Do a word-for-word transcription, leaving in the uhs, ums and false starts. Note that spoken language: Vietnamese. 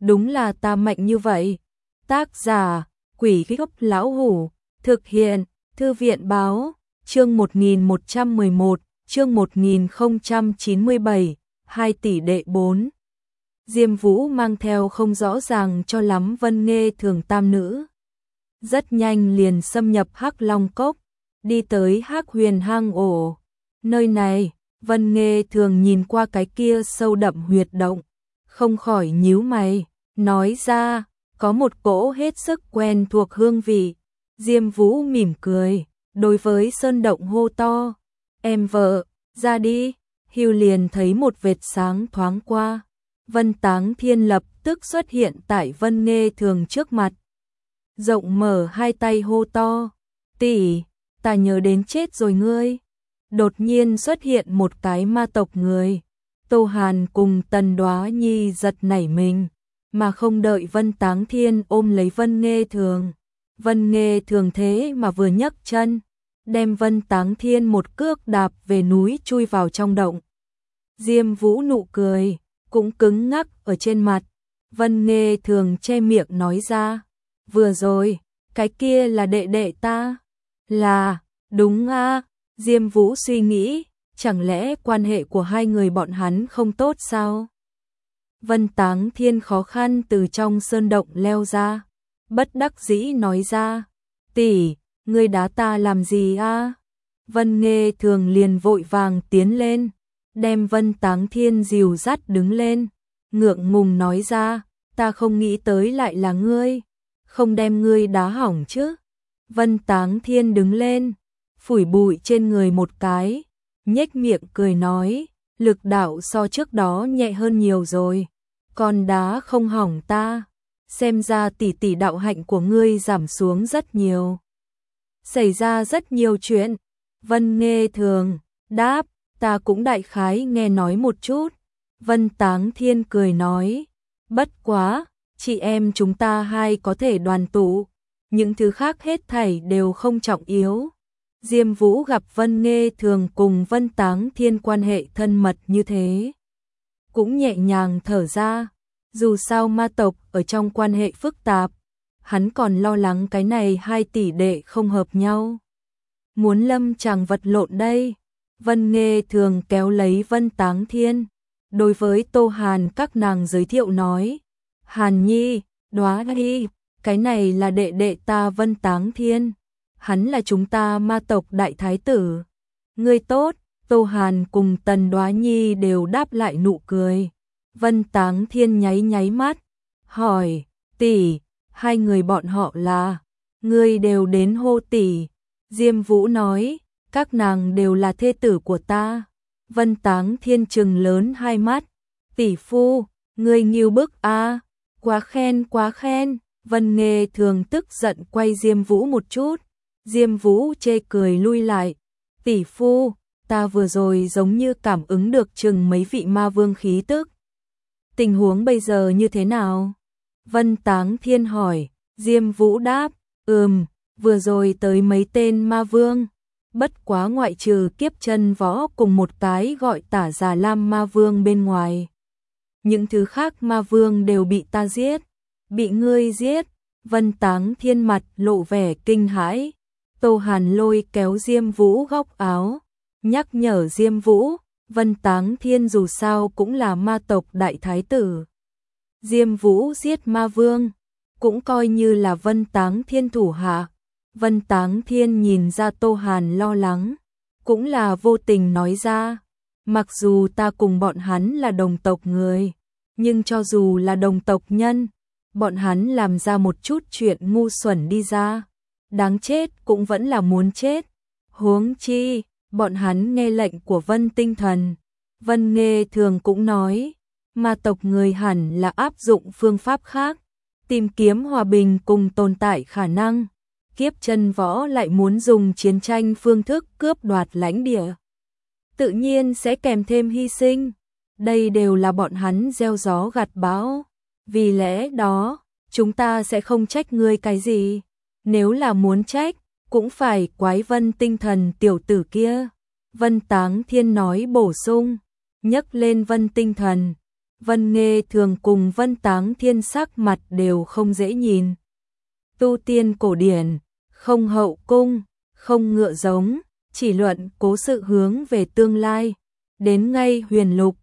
đúng là ta mạnh như vậy. Tác giả, Quỷ Gốc Lão Hủ, thực hiện, Thư viện Báo, chương một nghìn một trăm mười một, chương một nghìn không trăm chín mươi bảy, hai tỷ đệ bốn. Diêm Vũ mang theo không rõ ràng cho lắm Vân Nghê Thường tam nữ. Rất nhanh liền xâm nhập Hắc Long Cốc, đi tới Hắc Huyền hang ổ. Nơi này, Vân Nghê Thường nhìn qua cái kia sâu đậm huyệt động, không khỏi nhíu mày, nói ra, có một cỗ hết sức quen thuộc hương vị. Diêm Vũ mỉm cười, đối với sơn động hô to, em vợ, ra đi. Hưu liền thấy một vệt sáng thoáng qua. Vân Táng Thiên lập tức xuất hiện tại Vân Nghê Thường trước mặt. Rộng mở hai tay hô to, tỷ, ta nhớ đến chết rồi ngươi. Đột nhiên xuất hiện một cái ma tộc người. Tô Hàn cùng Tần Đoá Nhi giật nảy mình, mà không đợi Vân Táng Thiên ôm lấy Vân Nghê Thường. Vân Nghê Thường thế mà vừa nhấc chân, đem Vân Táng Thiên một cước đạp về núi chui vào trong động. Diêm Vũ nụ cười, cũng cứng ngắc ở trên mặt. Vân Nghê Thường che miệng nói ra, vừa rồi, cái kia là đệ đệ ta. Là, đúng a. Diêm Vũ suy nghĩ, chẳng lẽ quan hệ của hai người bọn hắn không tốt sao? Vân Táng Thiên khó khăn từ trong sơn động leo ra, bất đắc dĩ nói ra, tỷ, ngươi đá ta làm gì a? Vân Nghê Thường liền vội vàng tiến lên, đem Vân Táng Thiên dìu dắt đứng lên, ngượng ngùng nói ra, ta không nghĩ tới lại là ngươi, không đem ngươi đá hỏng chứ. Vân Táng Thiên đứng lên, phủi bụi trên người một cái, nhếch miệng cười nói, lực đạo so trước đó nhẹ hơn nhiều rồi, còn đá không hỏng ta, xem ra tỷ tỷ đạo hạnh của ngươi giảm xuống rất nhiều. Xảy ra rất nhiều chuyện. Vân Nghê Thường đáp, ta cũng đại khái nghe nói một chút. Vân Táng Thiên cười nói, bất quá, chị em chúng ta hai có thể đoàn tụ, những thứ khác hết thảy đều không trọng yếu. Diêm Vũ gặp Vân Nghê Thường cùng Vân Táng Thiên quan hệ thân mật như thế, cũng nhẹ nhàng thở ra. Dù sao ma tộc ở trong quan hệ phức tạp, hắn còn lo lắng cái này hai tỷ đệ không hợp nhau, muốn lâm chàng vật lộn đây. Vân Nghê Thường kéo lấy Vân Táng Thiên, đối với Tô Hàn các nàng giới thiệu nói, Hàn Nhi, Đoá Nhi, cái này là đệ đệ ta Vân Táng Thiên, hắn là chúng ta ma tộc đại thái tử. Ngươi tốt. Tô Hàn cùng Tần Đoá Nhi đều đáp lại nụ cười. Vân Táng Thiên nháy nháy mắt, hỏi, tỷ, hai người bọn họ là, ngươi đều đến hô tỷ. Diêm Vũ nói, các nàng đều là thê tử của ta. Vân Táng Thiên trừng lớn hai mắt, tỷ phu, ngươi nghiêu bức a, quá khen quá khen. Vân Nghê Thường tức giận quay Diêm Vũ một chút. Diêm Vũ chê cười lui lại, tỷ phu, ta vừa rồi giống như cảm ứng được chừng mấy vị ma vương khí tức. Tình huống bây giờ như thế nào? Vân Táng Thiên hỏi. Diêm Vũ đáp, ừm, vừa rồi tới mấy tên ma vương, bất quá ngoại trừ Kiếp Chân Võ cùng một cái gọi Tả Già Lam ma vương bên ngoài, những thứ khác ma vương đều bị ta giết. Bị ngươi giết? Vân Táng Thiên mặt lộ vẻ kinh hãi. Tô Hàn lôi kéo Diêm Vũ góc áo, nhắc nhở Diêm Vũ, Vân Táng Thiên dù sao cũng là ma tộc đại thái tử. Diêm Vũ giết ma vương, cũng coi như là Vân Táng Thiên thủ hạ. Vân Táng Thiên nhìn ra Tô Hàn lo lắng, cũng là vô tình nói ra, mặc dù ta cùng bọn hắn là đồng tộc người, nhưng cho dù là đồng tộc nhân, bọn hắn làm ra một chút chuyện ngu xuẩn đi ra, đáng chết cũng vẫn là muốn chết. Huống chi, bọn hắn nghe lệnh của Vân Tinh Thần. Vân Nghê Thường cũng nói, ma tộc người hẳn là áp dụng phương pháp khác, tìm kiếm hòa bình cùng tồn tại khả năng. Kiếp Chân Võ lại muốn dùng chiến tranh phương thức cướp đoạt lãnh địa, tự nhiên sẽ kèm thêm hy sinh. Đây đều là bọn hắn gieo gió gặt bão. Vì lẽ đó, chúng ta sẽ không trách ngươi cái gì. Nếu là muốn trách, cũng phải quái Vân Tinh Thần tiểu tử kia. Vân Táng Thiên nói bổ sung, nhấc lên Vân Tinh Thần. Vân Nghê Thường cùng Vân Táng Thiên sắc mặt đều không dễ nhìn. Tu tiên cổ điển, không hậu cung, không ngựa giống, chỉ luận cố sự hướng về tương lai. Đến ngay Huyền Lục,